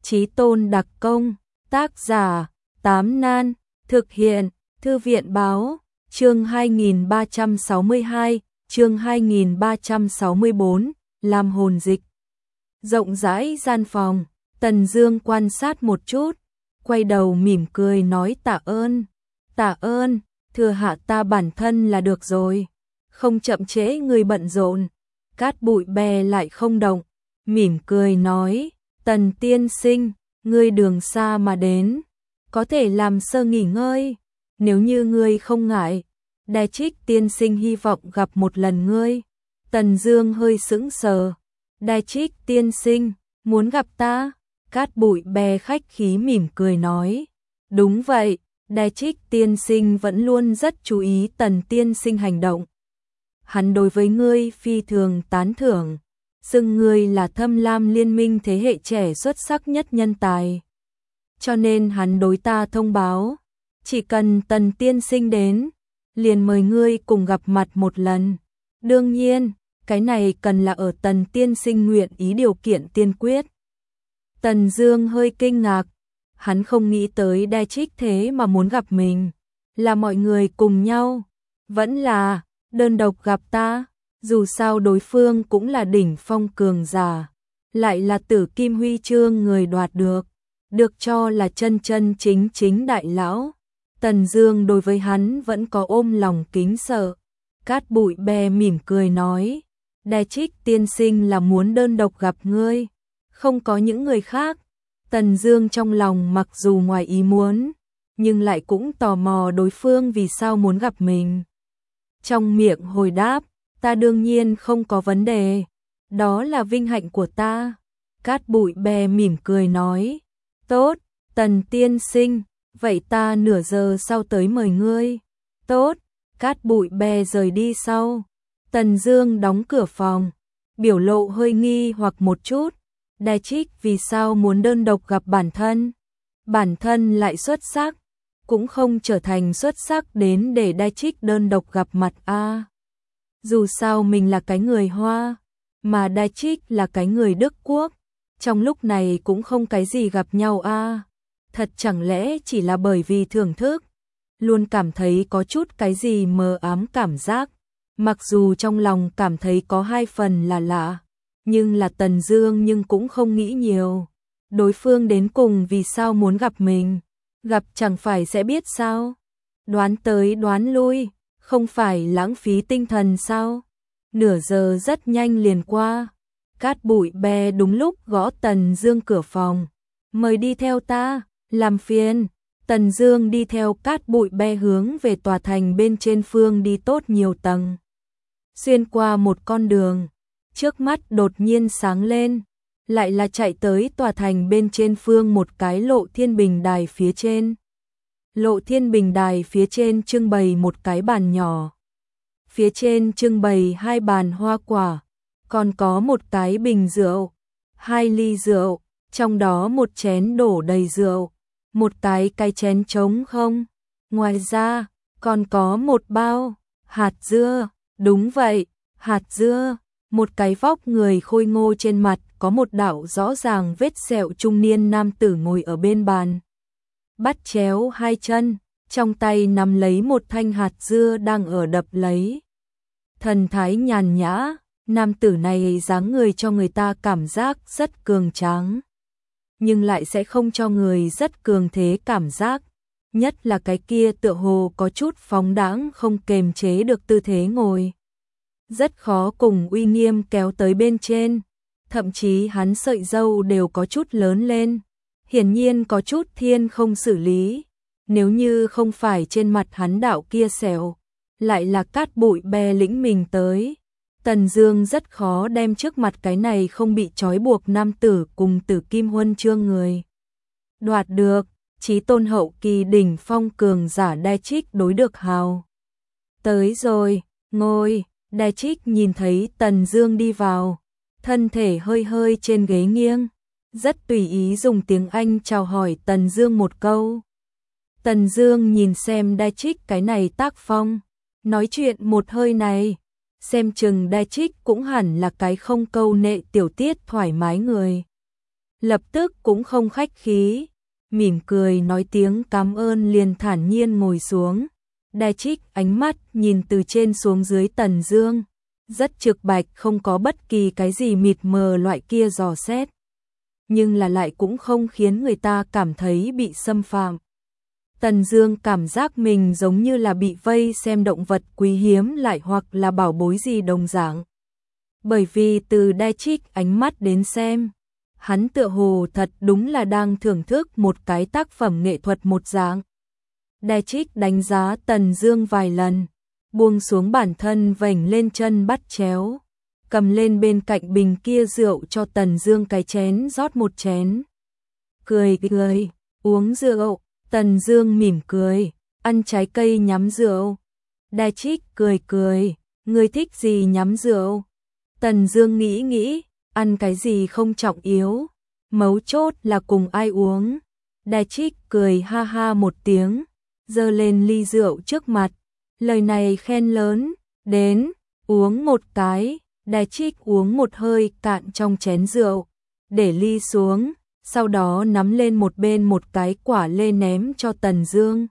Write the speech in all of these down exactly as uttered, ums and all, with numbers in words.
Chí tôn đặc công, tác giả, Tám Nan, thực hiện, Thư viện báo, chương hai nghìn ba trăm sáu mươi hai, chương hai nghìn ba trăm sáu mươi bốn, làm hồn dịch. Rộng rãi gian phòng, Tần Dương quan sát một chút, quay đầu mỉm cười nói tạ ơn, tạ ơn, thừa hạ ta bản thân là được rồi, không chậm trễ người bận rộn. Cát Bụi Bè lại không động, mỉm cười nói, Tần tiên sinh, ngươi đường xa mà đến, có thể làm sơ nghỉ ngơi, nếu như ngươi không ngại, Đài Trích tiên sinh hy vọng gặp một lần ngươi. Tần Dương hơi sững sờ, Đài Trích tiên sinh, muốn gặp ta? Cát Bụi Bè khách khí mỉm cười nói, đúng vậy, Đài Trích tiên sinh vẫn luôn rất chú ý Tần tiên sinh hành động. Hắn đối với ngươi phi thường tán thưởng, xưng ngươi là Thâm Lam Liên minh thế hệ trẻ xuất sắc nhất nhân tài. Cho nên hắn đối ta thông báo, chỉ cần Tần tiên sinh đến, liền mời ngươi cùng gặp mặt một lần. Đương nhiên, cái này cần là ở Tần tiên sinh nguyện ý điều kiện tiên quyết. Tần Dương hơi kinh ngạc, hắn không nghĩ tới Đài Trích thế mà muốn gặp mình, là mọi người cùng nhau, vẫn là đơn độc gặp ta, dù sao đối phương cũng là đỉnh phong cường giả, lại là Tử Kim Huy chương người đoạt được, được cho là chân chân chính chính đại lão. Tần Dương đối với hắn vẫn có ôm lòng kính sợ. Cát Bụi Bè mỉm cười nói, Đài Trích tiên sinh là muốn đơn độc gặp ngươi, không có những người khác. Tần Dương trong lòng mặc dù ngoài ý muốn, nhưng lại cũng tò mò đối phương vì sao muốn gặp mình. Trong miệng hồi đáp, ta đương nhiên không có vấn đề, đó là vinh hạnh của ta. Cát Bụi Bè mỉm cười nói, tốt, Tần tiên sinh, vậy ta nửa giờ sau tới mời ngươi. Tốt, Cát Bụi Bè rời đi sau. Tần Dương đóng cửa phòng, biểu lộ hơi nghi hoặc một chút, Đài Trích vì sao muốn đơn độc gặp bản thân? Bản thân lại xuất sắc, cũng không trở thành xuất sắc đến để Đài Trích đơn độc gặp mặt a. À, dù sao mình là cái người Hoa, mà Đài Trích là cái người Đức Quốc, trong lúc này cũng không cái gì gặp nhau a. À, thật chẳng lẽ chỉ là bởi vì thưởng thức, luôn cảm thấy có chút cái gì mờ ám cảm giác, mặc dù trong lòng cảm thấy có hai phần là lạ, nhưng là Tần Dương nhưng cũng không nghĩ nhiều. Đối phương đến cùng vì sao muốn gặp mình? Gặp chẳng phải sẽ biết sao? Đoán tới đoán lui, không phải lãng phí tinh thần sao? Nửa giờ rất nhanh liền qua. Cát Bụi Bè đúng lúc gõ Tần Dương cửa phòng. Mời đi theo ta, làm phiền. Tần Dương đi theo Cát Bụi Bè hướng về tòa thành bên trên phương đi tốt nhiều tầng. Xuyên qua một con đường, trước mắt đột nhiên sáng lên, lại là chạy tới tòa thành bên trên phương một cái Lộ Thiên Bình Đài phía trên. Lộ Thiên Bình Đài phía trên trưng bày một cái bàn nhỏ. Phía trên trưng bày hai bàn hoa quả, còn có một cái bình rượu, hai ly rượu, trong đó một chén đổ đầy rượu, một cái cái chén trống không. Ngoài ra, còn có một bao hạt dưa, đúng vậy, hạt dưa. Một cái vóc người khôi ngô trên mặt có một đạo rõ ràng vết sẹo trung niên nam tử ngồi ở bên bàn. Bắt chéo hai chân, trong tay nắm lấy một thanh hạt dưa đang ở đập lấy. Thần thái nhàn nhã, nam tử này dáng người cho người ta cảm giác rất cường tráng, nhưng lại sẽ không cho người rất cường thế cảm giác. Nhất là cái kia tựa hồ có chút phóng đãng không kềm chế được tư thế ngồi, rất khó cùng uy nghiêm kéo tới bên trên, thậm chí hắn sợi râu đều có chút lớn lên, hiển nhiên có chút thiên không xử lý, nếu như không phải trên mặt hắn đạo kia sẹo, lại là Cát Bụi Bè lĩnh mình tới. Tần Dương rất khó đem trước mặt cái này không bị trói buộc nam tử cùng Tử Kim Huân chương người đoạt được, chí tôn hậu kỳ đỉnh phong cường giả Đài Trích đối được hào. Tới rồi, ngồi. Đài Trích nhìn thấy Tần Dương đi vào, thân thể hơi hơi trên ghế nghiêng, rất tùy ý dùng tiếng Anh chào hỏi Tần Dương một câu. Tần Dương nhìn xem Đài Trích cái này tác phong, nói chuyện một hơi này, xem chừng Đài Trích cũng hẳn là cái không câu nệ tiểu tiết thoải mái người. lập tức cũng không khách khí, mỉm cười nói tiếng cảm ơn liền thản nhiên ngồi xuống. Đài Trích ánh mắt nhìn từ trên xuống dưới Tần Dương, rất trực bạch, không có bất kỳ cái gì mịt mờ loại kia dò xét, nhưng là lại cũng không khiến người ta cảm thấy bị xâm phạm. Tần Dương cảm giác mình giống như là bị vây xem động vật quý hiếm lại hoặc là bảo bối gì đồng dạng. Bởi vì từ Đài Trích ánh mắt đến xem, hắn tựa hồ thật đúng là đang thưởng thức một cái tác phẩm nghệ thuật một dạng. Đài Trích đánh giá Tần Dương vài lần, buông xuống bản thân vểnh lên chân bắt chéo, cầm lên bên cạnh bình kia rượu cho Tần Dương cái chén rót một chén. Cười cười, uống rượu, Tần Dương mỉm cười, ăn trái cây nhắm rượu. Đài Trích cười cười, ngươi thích gì nhắm rượu? Tần Dương nghĩ nghĩ, ăn cái gì không trọng yếu, mấu chốt là cùng ai uống. Đài Trích cười ha ha một tiếng, giơ lên ly rượu trước mặt, lời này khen lớn, đến, uống một cái. Đài Trích uống một hơi cạn trong chén rượu, để ly xuống, sau đó nắm lên một bên một cái quả lê ném cho Tần Dương.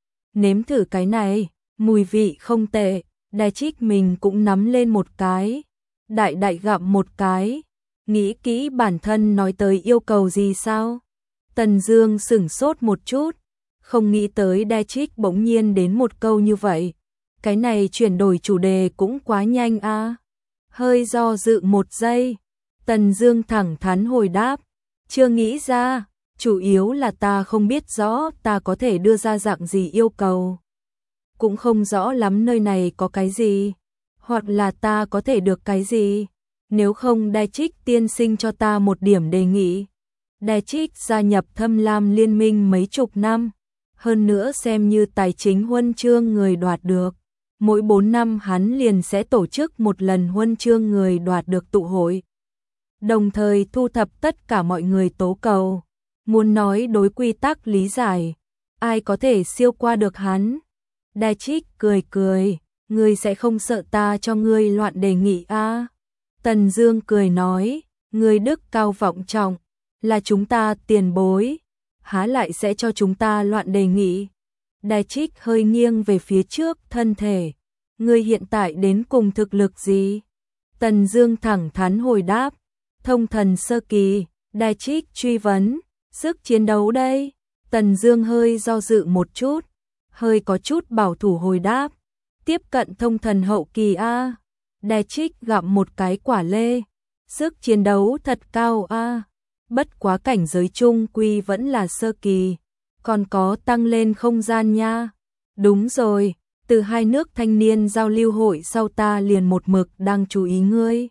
Nếm thử cái này, mùi vị không tệ. Đài Trích mình cũng nắm lên một cái, đại đại gặm một cái, nghĩ kỹ bản thân nói tới yêu cầu gì sao? Tần Dương sững sốt một chút, không nghĩ tới Đài Trích bỗng nhiên đến một câu như vậy. Cái này chuyển đổi chủ đề cũng quá nhanh a. À. Hơi do dự một giây, Tần Dương thẳng thắn hồi đáp, chưa nghĩ ra, chủ yếu là ta không biết rõ ta có thể đưa ra dạng gì yêu cầu. Cũng không rõ lắm nơi này có cái gì, hoặc là ta có thể được cái gì, nếu không Đài Trích tiên sinh cho ta một điểm đề nghị. Đài Trích gia nhập Thâm Lam Liên minh mấy chục năm, hơn nữa xem như tài chính huân chương người đoạt được. Mỗi bốn năm hắn liền sẽ tổ chức một lần huân chương người đoạt được tụ hội, đồng thời thu thập tất cả mọi người tố cầu. Muốn nói đối quy tắc lý giải, ai có thể siêu qua được hắn? Đài Trích cười cười, ngươi sẽ không sợ ta cho ngươi loạn đề nghị a? À? Tần Dương cười nói, ngươi đức cao vọng trọng, là chúng ta tiền bối, há lại sẽ cho chúng ta loạn đề nghị. Đài Trích hơi nghiêng về phía trước thân thể, ngươi hiện tại đến cùng thực lực gì? Tần Dương thẳng thắn hồi đáp, thông thần sơ kỳ. Đài Trích truy vấn, sức chiến đấu đây? Tần Dương hơi do dự một chút, hơi có chút bảo thủ hồi đáp, tiếp cận thông thần hậu kỳ a. Đài Trích gặm một cái quả lê, sức chiến đấu thật cao a, bất quá cảnh giới trung quy vẫn là sơ kỳ, còn có tăng lên không gian nha. Đúng rồi, từ hai nước thanh niên giao lưu hội sau ta liền một mực đang chú ý ngươi.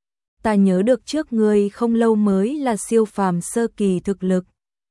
Ta nhớ được trước ngươi không lâu mới là siêu phàm sơ kỳ thực lực.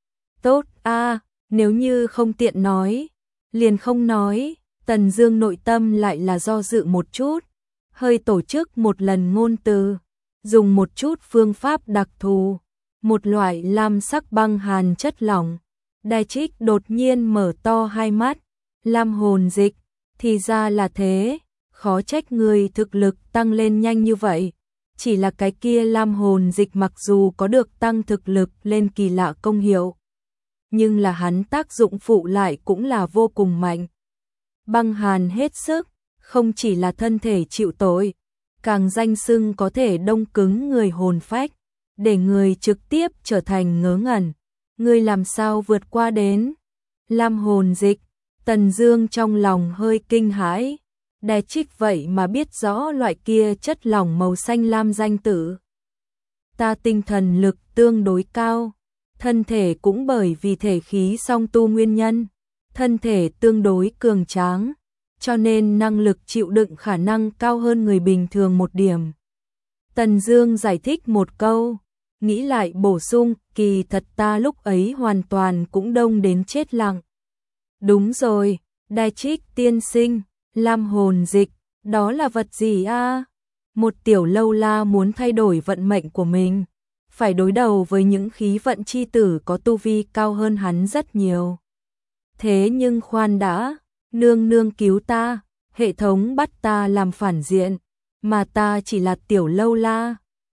Tốt a, nếu như không tiện nói, liền không nói. Tần Dương nội tâm lại là do dự một chút, hơi tổ chức một lần ngôn từ, dùng một chút phương pháp đặc thù, một loại lam sắc băng hàn chất lỏng. Đài Trích đột nhiên mở to hai mắt, lam hồn dịch, thì ra là thế, khó trách người thực lực tăng lên nhanh như vậy. Chỉ là cái kia lam hồn dịch mặc dù có được tăng thực lực lên kỳ lạ công hiệu, nhưng là hắn tác dụng phụ lại cũng là vô cùng mạnh. Băng hàn hết sức, không chỉ là thân thể chịu tội, càng danh xưng có thể đông cứng người hồn phách, để người trực tiếp trở thành ngớ ngẩn. Ngươi làm sao vượt qua đến lam hồn dịch? Tần Dương trong lòng hơi kinh hãi, Đài Trích vậy mà biết rõ loại kia chất lỏng màu xanh lam danh tử. Ta tinh thần lực tương đối cao, thân thể cũng bởi vì thể khí song tu nguyên nhân, thân thể tương đối cường tráng, cho nên năng lực chịu đựng khả năng cao hơn người bình thường một điểm. Tần Dương giải thích một câu, nghĩ lại bổ sung, kỳ thật ta lúc ấy hoàn toàn cũng đông đến chết lặng. Đúng rồi, Đài Trích tiên sinh, lam hồn dịch, đó là vật gì a? À? Một tiểu lâu la muốn thay đổi vận mệnh của mình, phải đối đầu với những khí vận chi tử có tu vi cao hơn hắn rất nhiều. Thế nhưng khoan đã, nương nương cứu ta, hệ thống bắt ta làm phản diện, mà ta chỉ là tiểu lâu la,